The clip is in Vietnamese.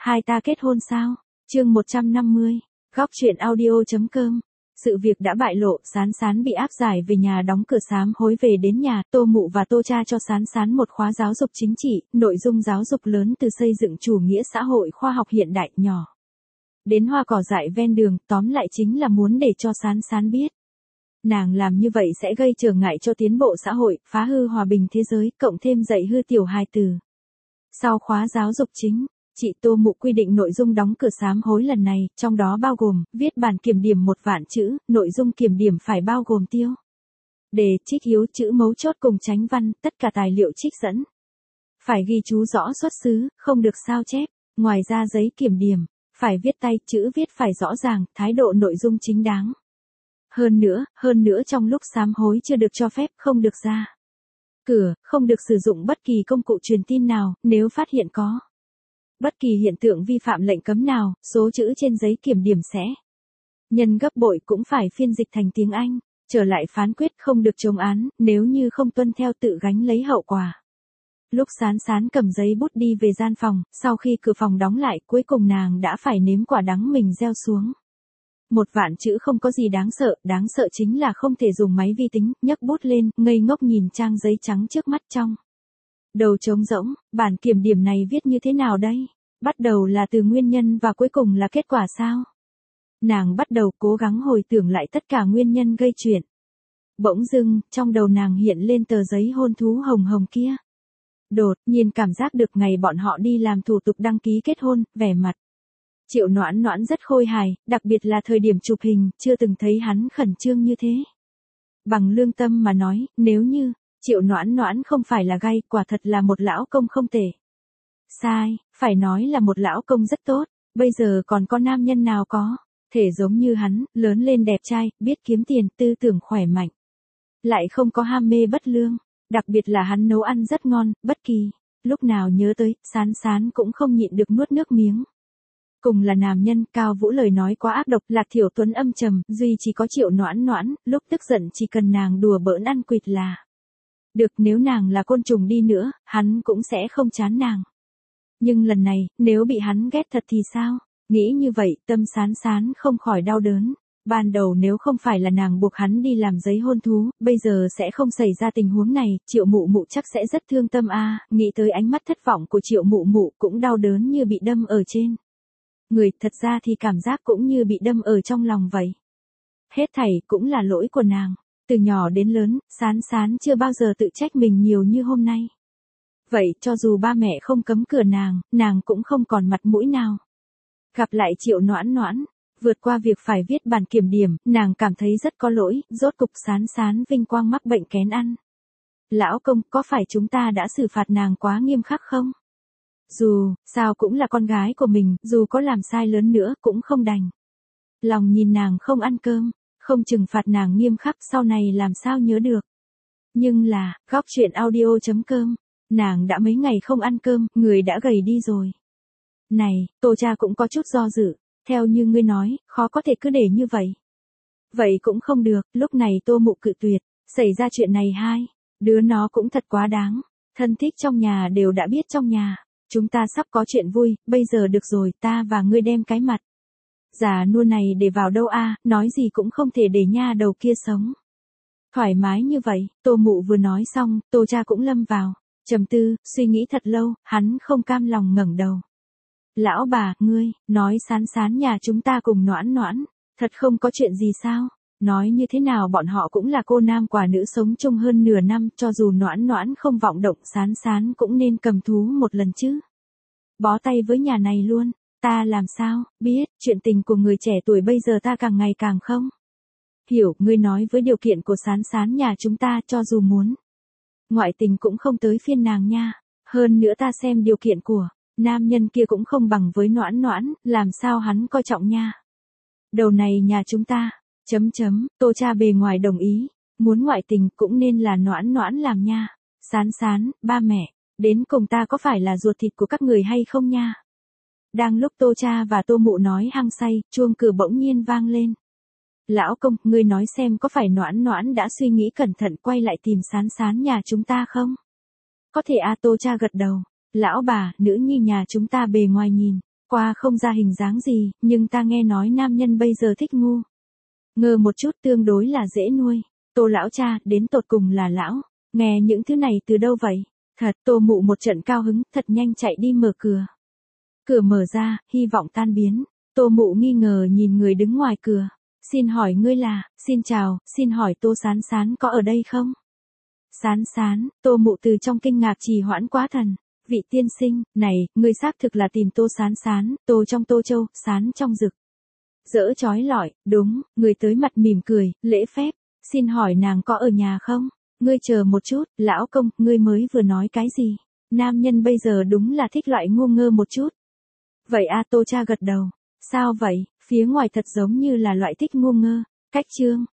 Hai ta kết hôn sao? Chương 150. Góc truyện audio.com. Sự việc đã bại lộ, Sán Sán bị áp giải về nhà đóng cửa sám hối về đến nhà, Tô Mụ và Tô Cha cho Sán Sán một khóa giáo dục chính trị, nội dung giáo dục lớn từ xây dựng chủ nghĩa xã hội khoa học hiện đại nhỏ. Đến hoa cỏ dại ven đường, tóm lại chính là muốn để cho Sán Sán biết. Nàng làm như vậy sẽ gây trở ngại cho tiến bộ xã hội, phá hư hòa bình thế giới, cộng thêm dạy hư tiểu hài tử. Sau khóa giáo dục chính, chị Tô Mụ quy định nội dung đóng cửa sám hối lần này, trong đó bao gồm, viết bản kiểm điểm 1.000 chữ, nội dung kiểm điểm phải bao gồm tiêu đề, trích hiếu, chữ mấu chốt cùng chánh văn, tất cả tài liệu trích dẫn. Phải ghi chú rõ xuất xứ, không được sao chép. Ngoài ra giấy kiểm điểm, phải viết tay, chữ viết phải rõ ràng, thái độ nội dung chính đáng. Hơn nữa trong lúc sám hối chưa được cho phép, không được ra cửa, không được sử dụng bất kỳ công cụ truyền tin nào, nếu phát hiện có bất kỳ hiện tượng vi phạm lệnh cấm nào, số chữ trên giấy kiểm điểm sẽ nhân gấp bội, cũng phải phiên dịch thành tiếng Anh. Trở lại phán quyết, không được chống án, nếu như không tuân theo tự gánh lấy hậu quả. Lúc Sán Sán cầm giấy bút đi về gian phòng, sau khi cửa phòng đóng lại, cuối cùng nàng đã phải nếm quả đắng mình gieo xuống. 1.000 chữ không có gì đáng sợ chính là không thể dùng máy vi tính, nhấc bút lên, ngây ngốc nhìn trang giấy trắng trước mắt trong đầu trống rỗng. Bản kiểm điểm này viết như thế nào đây? Bắt đầu là từ nguyên nhân và cuối cùng là kết quả sao? Nàng bắt đầu cố gắng hồi tưởng lại tất cả nguyên nhân gây chuyện. Bỗng dưng, trong đầu nàng hiện lên tờ giấy hôn thú hồng hồng kia. Đột nhiên cảm giác được ngày bọn họ đi làm thủ tục đăng ký kết hôn, vẻ mặt Triệu Noãn Noãn rất khôi hài, đặc biệt là thời điểm chụp hình, chưa từng thấy hắn khẩn trương như thế. Bằng lương tâm mà nói, nếu như Triệu Noãn Noãn không phải là gay, quả thật là một lão công không tệ. Sai, phải nói là một lão công rất tốt, bây giờ còn có nam nhân nào có thể giống như hắn, lớn lên đẹp trai, biết kiếm tiền, tư tưởng khỏe mạnh. Lại không có ham mê bất lương, đặc biệt là hắn nấu ăn rất ngon, bất kỳ lúc nào nhớ tới, Sán Sán cũng không nhịn được nuốt nước miếng. Cùng là nam nhân, Cao Vũ lời nói quá ác độc, Lạc Thiểu Tuấn âm trầm, duy chỉ có Triệu Noãn Noãn, lúc tức giận chỉ cần nàng đùa bỡn ăn quỵt là được, nếu nàng là côn trùng đi nữa, hắn cũng sẽ không chán nàng. Nhưng lần này, nếu bị hắn ghét thật thì sao? Nghĩ như vậy, tâm Sán Sán không khỏi đau đớn. Ban đầu nếu không phải là nàng buộc hắn đi làm giấy hôn thú, bây giờ sẽ không xảy ra tình huống này, Triệu Mụ Mụ chắc sẽ rất thương tâm a. Nghĩ tới ánh mắt thất vọng của Triệu Mụ Mụ cũng đau đớn như bị đâm ở trên người, thật ra thì cảm giác cũng như bị đâm ở trong lòng vậy. Hết thảy cũng là lỗi của nàng. Từ nhỏ đến lớn, Sán Sán chưa bao giờ tự trách mình nhiều như hôm nay. Vậy cho dù ba mẹ không cấm cửa nàng cũng không còn mặt mũi nào. Gặp lại Triệu Noãn Noãn, vượt qua việc phải viết bản kiểm điểm, nàng cảm thấy rất có lỗi, rốt cục Sán Sán vinh quang mắc bệnh kén ăn. Lão công, có phải chúng ta đã xử phạt nàng quá nghiêm khắc không? Dù sao cũng là con gái của mình, dù có làm sai lớn nữa cũng không đành lòng nhìn nàng không ăn cơm, không trừng phạt nàng nghiêm khắc, sau này làm sao nhớ được. Nhưng là, góc truyện audio.com, nàng đã mấy ngày không ăn cơm, người đã gầy đi rồi. Này, Tô Cha cũng có chút do dự, theo như ngươi nói, khó có thể cứ để như vậy. Vậy cũng không được, lúc này Tô Mụ cự tuyệt, xảy ra chuyện này hai đứa nó cũng thật quá đáng, thân thích trong nhà đều đã biết trong nhà. Chúng ta sắp có chuyện vui, bây giờ được rồi, ta và ngươi đem cái mặt già nua này để vào đâu a, nói gì cũng không thể để nha đầu kia sống thoải mái như vậy. Tô Mụ vừa nói xong, Tô Cha cũng lâm vào trầm tư, suy nghĩ thật lâu, hắn không cam lòng ngẩng đầu. Lão bà, ngươi nói Sán Sán nhà chúng ta cùng Noãn Noãn, thật không có chuyện gì sao? Nói như thế nào bọn họ cũng là cô nam quả nữ sống chung hơn nửa năm, cho dù Noãn Noãn không vọng động, Sán Sán cũng nên cầm thú một lần chứ. Bó tay với nhà này luôn, ta làm sao biết, chuyện tình của người trẻ tuổi bây giờ ta càng ngày càng không hiểu. Ngươi nói với điều kiện của Sán Sán nhà chúng ta, cho dù muốn ngoại tình cũng không tới phiên nàng nha. Hơn nữa ta xem điều kiện của nam nhân kia cũng không bằng với Noãn Noãn, làm sao hắn coi trọng nha. Đầu này nhà chúng ta, Tô Cha bề ngoài đồng ý, muốn ngoại tình cũng nên là Noãn Noãn làm nha. Sán Sán, ba mẹ, đến cùng ta có phải là ruột thịt của các người hay không nha? Đang lúc Tô Cha và Tô Mụ nói hăng say, chuông cửa bỗng nhiên vang lên. Lão công, ngươi nói xem có phải Noãn Noãn đã suy nghĩ cẩn thận quay lại tìm Sán Sán nhà chúng ta không? Có thể Tô Cha gật đầu. Lão bà, nữ nhi nhà chúng ta bề ngoài nhìn qua không ra hình dáng gì, nhưng ta nghe nói nam nhân bây giờ thích ngu ngơ một chút, tương đối là dễ nuôi. Tô lão cha, đến tột cùng là lão, nghe những thứ này từ đâu vậy? Thật, Tô mụ một trận cao hứng, thật nhanh chạy đi mở cửa. Cửa mở ra, hy vọng tan biến. Tô mụ nghi ngờ nhìn người đứng ngoài cửa. Xin hỏi ngươi là, xin chào, xin hỏi Tô Sán Sán có ở đây không? Sán Sán, Tô mụ từ trong kinh ngạc trì hoãn quá thần. Vị tiên sinh, này, ngươi xác thực là tìm Tô Sán Sán, Tô trong Tô Châu, Sán trong rực. Dỡ chói lọi, đúng, người tới mặt mỉm cười, lễ phép. Xin hỏi nàng có ở nhà không? Ngươi chờ một chút, lão công, ngươi mới vừa nói cái gì? Nam nhân bây giờ đúng là thích loại ngu ngơ một chút. Vậy a, Tô cha gật đầu. Sao vậy, phía ngoài thật giống như là loại thích ngu ngơ. Cách chương.